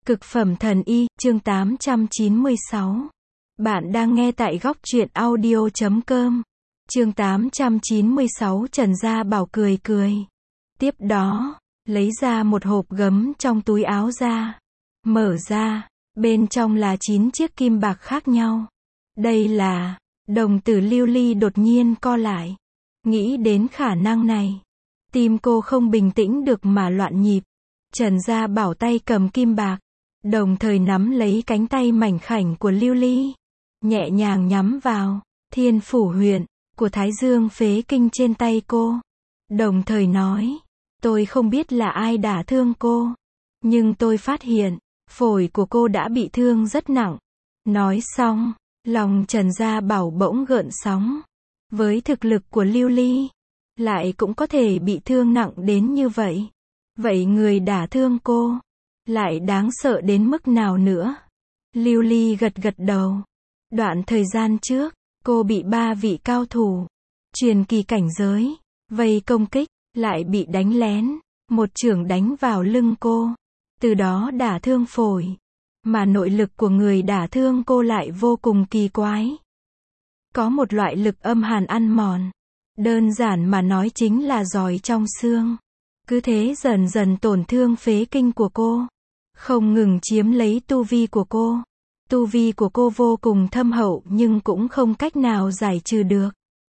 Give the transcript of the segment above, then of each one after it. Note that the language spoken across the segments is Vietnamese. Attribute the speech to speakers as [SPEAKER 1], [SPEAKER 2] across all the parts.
[SPEAKER 1] Cực phẩm thần y, chương 896. Bạn đang nghe tại góc truyện audio.com. Chương 896 Trần Gia Bảo cười cười. Tiếp đó, lấy ra một hộp gấm trong túi áo ra. Mở ra, bên trong là 9 chiếc kim bạc khác nhau. Đây là, đồng tử Lưu Ly đột nhiên co lại. Nghĩ đến khả năng này. Tim cô không bình tĩnh được mà loạn nhịp. Trần Gia Bảo tay cầm kim bạc. Đồng thời nắm lấy cánh tay mảnh khảnh của Lưu Ly. Nhẹ nhàng nhắm vào, thiên phủ huyệt, của Thái Dương phế kinh trên tay cô. Đồng thời nói, tôi không biết là ai đả thương cô. Nhưng tôi phát hiện, phổi của cô đã bị thương rất nặng. Nói xong, lòng Trần Gia Bảo bỗng gợn sóng. Với thực lực của Lưu Ly, lại cũng có thể bị thương nặng đến như vậy. Vậy người đả thương cô lại đáng sợ đến mức nào nữa? Lưu Ly gật gật đầu. Đoạn thời gian trước, cô bị 3 vị cao thủ truyền kỳ cảnh giới vây công kích, lại bị đánh lén, một chưởng đánh vào lưng cô, từ đó đả thương phổi. Mà nội lực của người đả thương cô lại vô cùng kỳ quái. Có một loại lực âm hàn ăn mòn. Đơn giản mà nói chính là giỏi trong xương. Cứ thế dần dần tổn thương phế kinh của cô. Không ngừng chiếm lấy tu vi của cô. Tu vi của cô vô cùng thâm hậu nhưng cũng không cách nào giải trừ được.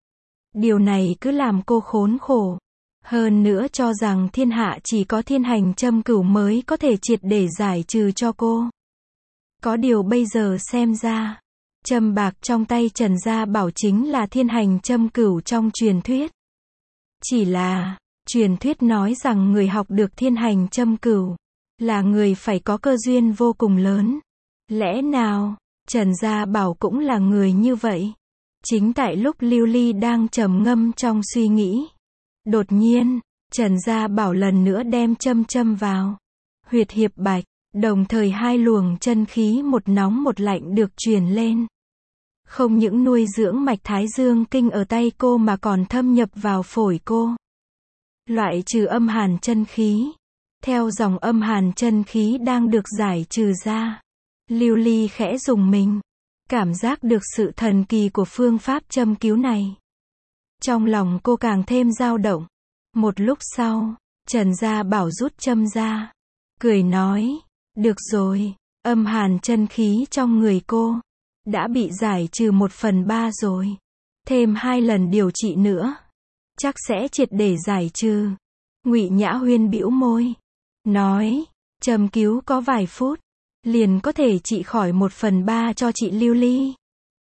[SPEAKER 1] Điều này cứ làm cô khốn khổ. Hơn nữa cho rằng thiên hạ chỉ có thiên hành châm cửu mới có thể triệt để giải trừ cho cô. Có điều bây giờ xem ra, châm bạc trong tay Trần Gia Bảo chính là thiên hành châm cửu trong truyền thuyết. Chỉ là, truyền thuyết nói rằng người học được thiên hành châm cửu là người phải có cơ duyên vô cùng lớn. Lẽ nào, Trần Gia Bảo cũng là người như vậy? Chính tại lúc Lưu Ly đang trầm ngâm trong suy nghĩ. Đột nhiên, Trần Gia Bảo lần nữa đem châm vào huyệt hiệp bạch, đồng thời 2 luồng chân khí một nóng một lạnh được truyền lên. Không những nuôi dưỡng mạch Thái Dương kinh ở tay cô mà còn thâm nhập vào phổi cô. Loại trừ âm hàn chân khí. Theo dòng âm hàn chân khí đang được giải trừ ra, Lưu Ly khẽ rùng mình, cảm giác được sự thần kỳ của phương pháp châm cứu này. Trong lòng cô càng thêm dao động. Một lúc sau, Trần Gia Bảo rút châm ra, cười nói, được rồi, âm hàn chân khí trong người cô đã bị giải trừ 1/3 rồi. Thêm 2 lần điều trị nữa, chắc sẽ triệt để giải trừ. Ngụy Nhã Huyên bĩu môi, nói, châm cứu có vài phút, liền có thể trị khỏi 1/3 cho chị Lưu Ly.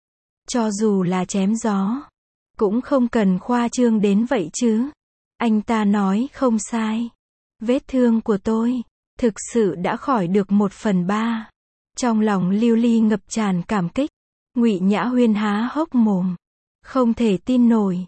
[SPEAKER 1] Cho dù là chém gió, cũng không cần khoa trương đến vậy chứ. Anh ta nói không sai. Vết thương của tôi, thực sự đã khỏi được 1/3. Trong lòng Lưu Ly ngập tràn cảm kích. Ngụy Nhã Huyên há hốc mồm, không thể tin nổi.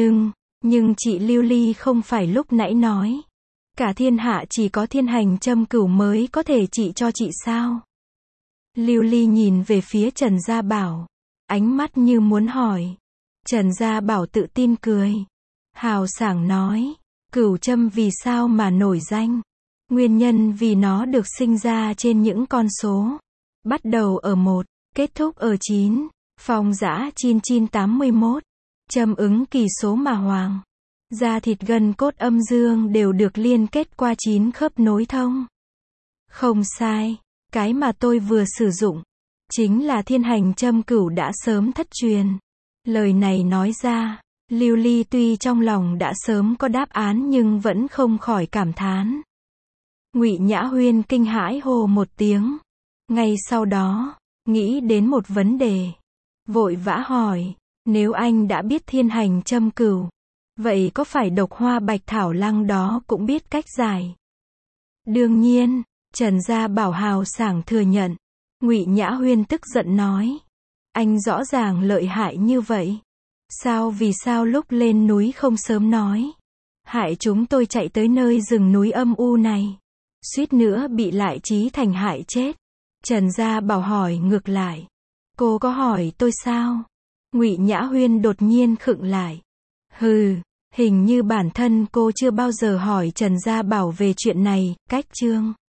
[SPEAKER 1] Nhưng chị Lưu Ly không phải lúc nãy nói, cả thiên hạ chỉ có thiên hành châm cửu mới có thể trị cho chị sao? Lưu Ly nhìn về phía Trần Gia Bảo, ánh mắt như muốn hỏi. Trần Gia Bảo tự tin cười, hào sảng nói, cửu châm vì sao mà nổi danh? Nguyên nhân vì nó được sinh ra trên những con số bắt đầu ở 1, kết thúc ở 9, phong dã 981, châm ứng kỳ số mà hoàng. Da thịt gân cốt âm dương đều được liên kết qua 9 khớp nối thông. Không sai, cái mà tôi vừa sử dụng chính là thiên hành châm cửu đã sớm thất truyền. Lời này nói ra, Lưu Ly tuy trong lòng đã sớm có đáp án nhưng vẫn không khỏi cảm thán. Ngụy Nhã Huyên kinh hãi hô một tiếng. Ngay sau đó, nghĩ đến một vấn đề. Vội vã hỏi, nếu anh đã biết thiên hành châm cửu, vậy có phải độc hoa bạch thảo lăng đó cũng biết cách giải? Đương nhiên, Trần Gia Bảo hào sảng thừa nhận. Ngụy Nhã Huyên tức giận nói, anh rõ ràng lợi hại như vậy, vì sao lúc lên núi không sớm nói, hại chúng tôi chạy tới nơi rừng núi âm u này, suýt nữa bị lại Chí Thành hại chết? Trần Gia Bảo hỏi ngược lại, cô có hỏi tôi sao? Ngụy Nhã Huyên đột nhiên khựng lại. Hừ, hình như bản thân cô chưa bao giờ hỏi Trần Gia Bảo về chuyện này. Cách chương